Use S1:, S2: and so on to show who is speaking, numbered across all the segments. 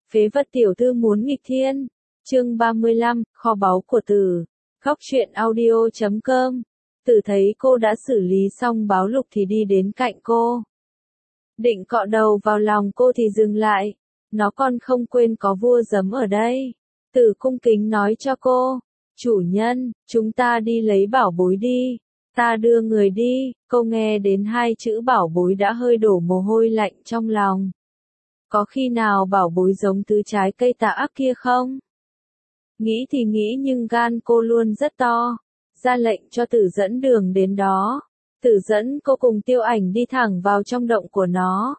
S1: Phế vật tiểu thư muốn nghịch thiên. Chương 35, kho báu của Tử. Góc truyện audio.com. Tử thấy cô đã xử lý xong báo lục thì đi đến cạnh cô. Định cọ đầu vào lòng cô thì dừng lại. Nó còn không quên có vua giấm ở đây. Tử cung kính nói cho cô. Chủ nhân, chúng ta đi lấy bảo bối đi. Ta đưa người đi. Cô nghe đến hai chữ bảo bối đã hơi đổ mồ hôi lạnh trong lòng. Có khi nào bảo bối giống thứ trái cây tà ác kia không? Nghĩ thì nghĩ nhưng gan cô luôn rất to. Ra lệnh cho Tử dẫn đường đến đó. Tử dẫn cô cùng Tiêu Ảnh đi thẳng vào trong động của nó.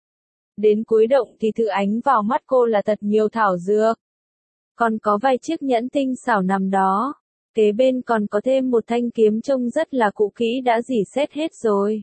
S1: Đến cuối động thì thứ ánh vào mắt cô là thật nhiều thảo dược. Còn có vài chiếc nhẫn tinh xảo nằm đó. Kế bên còn có thêm một thanh kiếm trông rất là cũ kỹ đã rỉ sét hết rồi.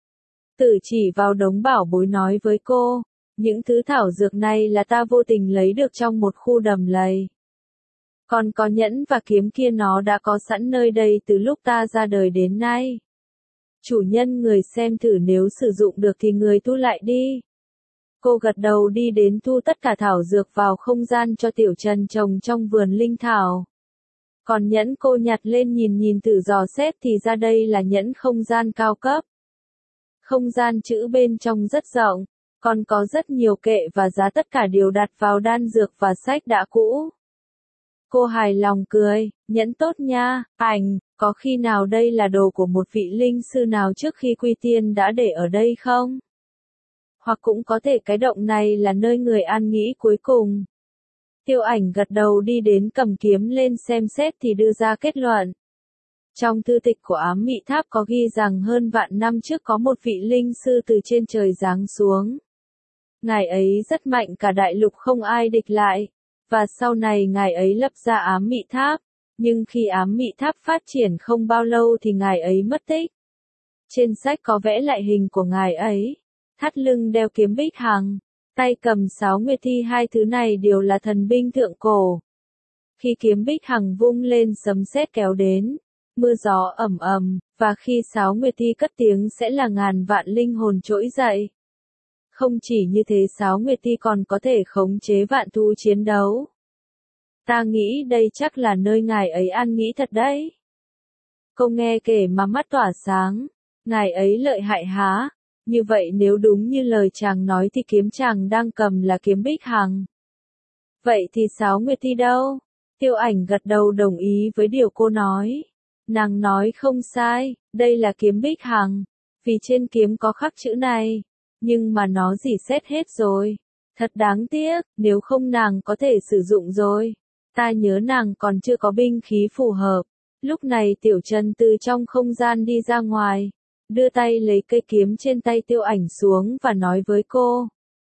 S1: Tử chỉ vào đống bảo bối nói với cô. Những thứ thảo dược này là ta vô tình lấy được trong một khu đầm lầy. Còn có nhẫn và kiếm kia nó đã có sẵn nơi đây từ lúc ta ra đời đến nay. Chủ nhân người xem thử nếu sử dụng được thì người thu lại đi. Cô gật đầu đi đến thu tất cả thảo dược vào không gian cho Tiểu Trần trồng trong vườn linh thảo. Còn nhẫn cô nhặt lên nhìn thử dò xét thì ra đây là nhẫn không gian cao cấp. Không gian chữ bên trong rất rộng. Còn có rất nhiều kệ và giá tất cả đều đặt vào đan dược và sách đã cũ. Cô hài lòng cười, nhẫn tốt nha, Ảnh, có khi nào đây là đồ của một vị linh sư nào trước khi quy tiên đã để ở đây không? Hoặc cũng có thể cái động này là nơi người an nghỉ cuối cùng. Tiêu Ảnh gật đầu đi đến cầm kiếm lên xem xét thì đưa ra kết luận. Trong thư tịch của Ám Mị Tháp có ghi rằng hơn vạn năm trước có một vị linh sư từ trên trời giáng xuống. Ngài ấy rất mạnh cả đại lục không ai địch lại, và sau này ngài ấy lập ra Ám Mị Tháp, nhưng khi Ám Mị Tháp phát triển không bao lâu thì ngài ấy mất tích. Trên sách có vẽ lại hình của ngài ấy, thắt lưng đeo kiếm bích hằng, tay cầm sáo nguyệt thi, hai thứ này đều là thần binh thượng cổ. Khi kiếm bích hằng vung lên sấm sét kéo đến, mưa gió ầm ầm, và khi sáo nguyệt thi cất tiếng sẽ là ngàn vạn linh hồn trỗi dậy. Không chỉ như thế sáo nguyệt thi còn có thể khống chế vạn thú chiến đấu. Ta nghĩ đây chắc là nơi ngài ấy an nghỉ thật đấy. Cô nghe kể mà mắt tỏa sáng, ngài ấy lợi hại há, như vậy nếu đúng như lời chàng nói thì kiếm chàng đang cầm là kiếm bích hằng. Vậy thì sáo nguyệt thi đâu? Tiêu Ảnh gật đầu đồng ý với điều cô nói. Nàng nói không sai, đây là kiếm bích hằng, vì trên kiếm có khắc chữ này. Nhưng mà nó rỉ sét hết rồi. Thật đáng tiếc, nếu không nàng có thể sử dụng rồi. Ta nhớ nàng còn chưa có binh khí phù hợp. Lúc này Tiểu Trần từ trong không gian đi ra ngoài. Đưa tay lấy cây kiếm trên tay Tiêu Ảnh xuống và nói với cô.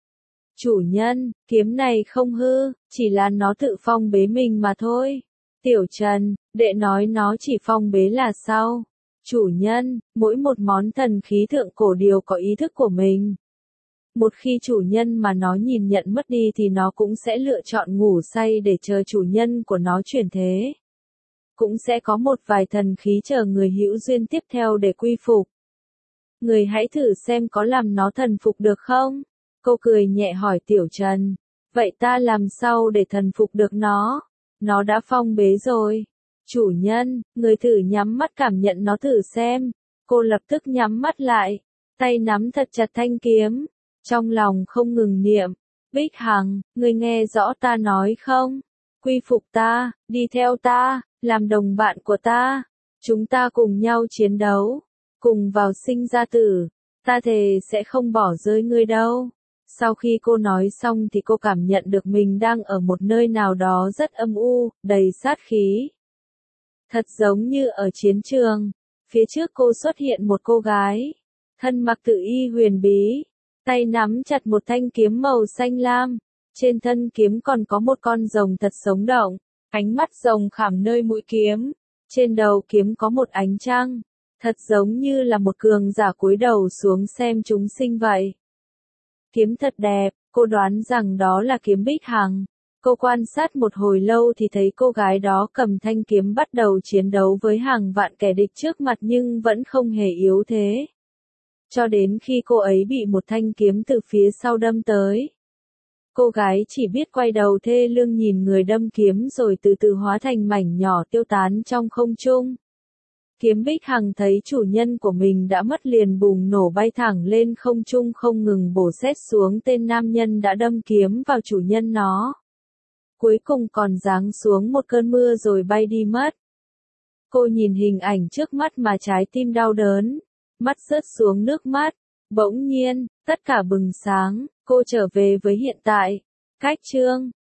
S1: Chủ nhân, kiếm này không hư, chỉ là nó tự phong bế mình mà thôi. Tiểu Trần, đệ nói nó chỉ phong bế là sao? Chủ nhân, mỗi một món thần khí thượng cổ đều có ý thức của mình. Một khi chủ nhân mà nó nhìn nhận mất đi thì nó cũng sẽ lựa chọn ngủ say để chờ chủ nhân của nó chuyển thế. Cũng sẽ có một vài thần khí chờ người hữu duyên tiếp theo để quy phục. Người hãy thử xem có làm nó thần phục được không? Cô cười nhẹ hỏi Tiểu Trần. Vậy ta làm sao để thần phục được nó? Nó đã phong bế rồi. Chủ nhân, người thử nhắm mắt cảm nhận nó thử xem. Cô lập tức nhắm mắt lại. Tay nắm thật chặt thanh kiếm. Trong lòng không ngừng niệm, Bích Hằng, ngươi nghe rõ ta nói không? Quy phục ta, đi theo ta, làm đồng bạn của ta. Chúng ta cùng nhau chiến đấu, cùng vào sinh ra tử. Ta thề sẽ không bỏ rơi ngươi đâu. Sau khi cô nói xong thì cô cảm nhận được mình đang ở một nơi nào đó rất âm u, đầy sát khí. Thật giống như ở chiến trường. Phía trước cô xuất hiện một cô gái. Thân mặc tự y huyền bí. Tay nắm chặt một thanh kiếm màu xanh lam, trên thân kiếm còn có một con rồng thật sống động, ánh mắt rồng khảm nơi mũi kiếm, trên đầu kiếm có một ánh trăng, thật giống như là một cường giả cúi đầu xuống xem chúng sinh vậy. Kiếm thật đẹp, cô đoán rằng đó là kiếm bích hằng. Cô quan sát một hồi lâu thì thấy cô gái đó cầm thanh kiếm bắt đầu chiến đấu với hàng vạn kẻ địch trước mặt nhưng vẫn không hề yếu thế. Cho đến khi cô ấy bị một thanh kiếm từ phía sau đâm tới. Cô gái chỉ biết quay đầu thê lương nhìn người đâm kiếm rồi từ từ hóa thành mảnh nhỏ tiêu tán trong không trung. Kiếm Bích Hằng thấy chủ nhân của mình đã mất liền bùng nổ bay thẳng lên không trung không ngừng bổ xét xuống tên nam nhân đã đâm kiếm vào chủ nhân nó. Cuối cùng còn giáng xuống một cơn mưa rồi bay đi mất. Cô nhìn hình ảnh trước mắt mà trái tim đau đớn, mắt rớt xuống nước mắt. Bỗng nhiên, tất cả bừng sáng, cô trở về với hiện tại. Cách chương